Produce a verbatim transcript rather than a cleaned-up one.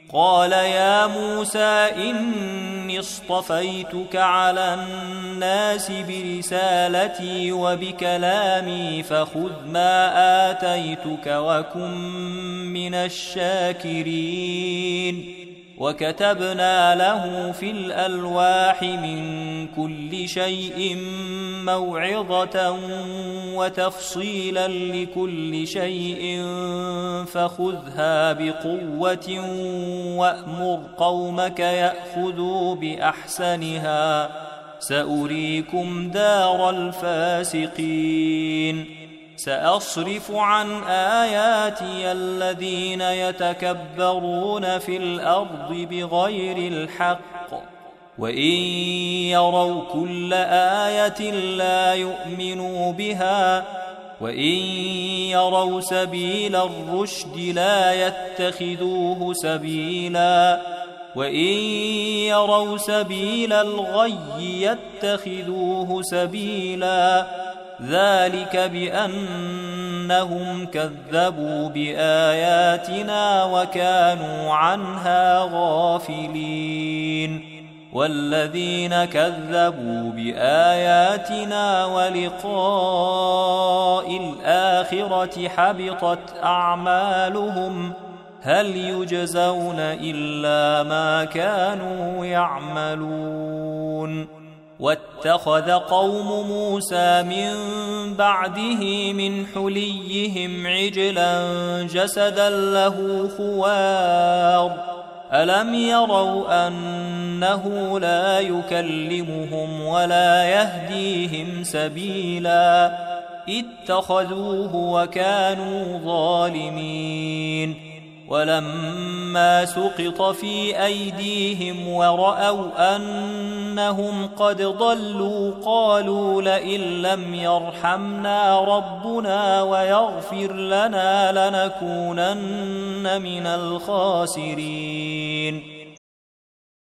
قال يا موسى إني اصطفيتك على الناس برسالتي وبكلامي فخذ ما آتيتك وكن من الشاكرين. وكتبنا له في الألواح من كل شيء موعظة وتفصيلا لكل شيء فخذها بقوة وأمر قومك يأخذوا بأحسنها سأريكم دار الفاسقين. سأصرف عن آياتي الذين يتكبرون في الأرض بغير الحق وإن يروا كل آية لا يؤمنوا بها وإن يروا سبيل الرشد لا يتخذوه سبيلا وإن يروا سبيل الغي يتخذوه سبيلا ذلك بأنهم كذبوا بآياتنا وكانوا عنها غافلين. والذين كذبوا بآياتنا ولقاء الآخرة حبطت أعمالهم هل يجزون إلا ما كانوا يعملون. واتخذ قوم موسى من بعده من حليهم عجلا جسدا له خوار ألم يروا أنه لا يكلمهم ولا يهديهم سبيلا اتخذوه وكانوا ظالمين. ولما سقط في أيديهم ورأوا أنهم قد ضلوا قالوا لئن لم يرحمنا ربنا ويغفر لنا لنكونن من الخاسرين.